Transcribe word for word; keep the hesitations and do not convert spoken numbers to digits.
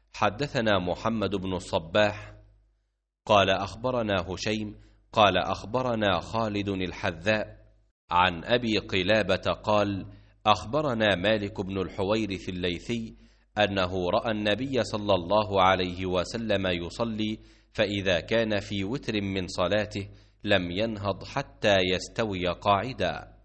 حدثنا محمد بن الصباح قال أخبرنا هشيم قال أخبرنا خالد الحذاء عن أبي قلابة قال أخبرنا مالك بن الحويرث الليثي أنه رأى النبي صلى الله عليه وسلم يصلي، فإذا كان في وتر من صلاته لم ينهض حتى يستوي قاعدا.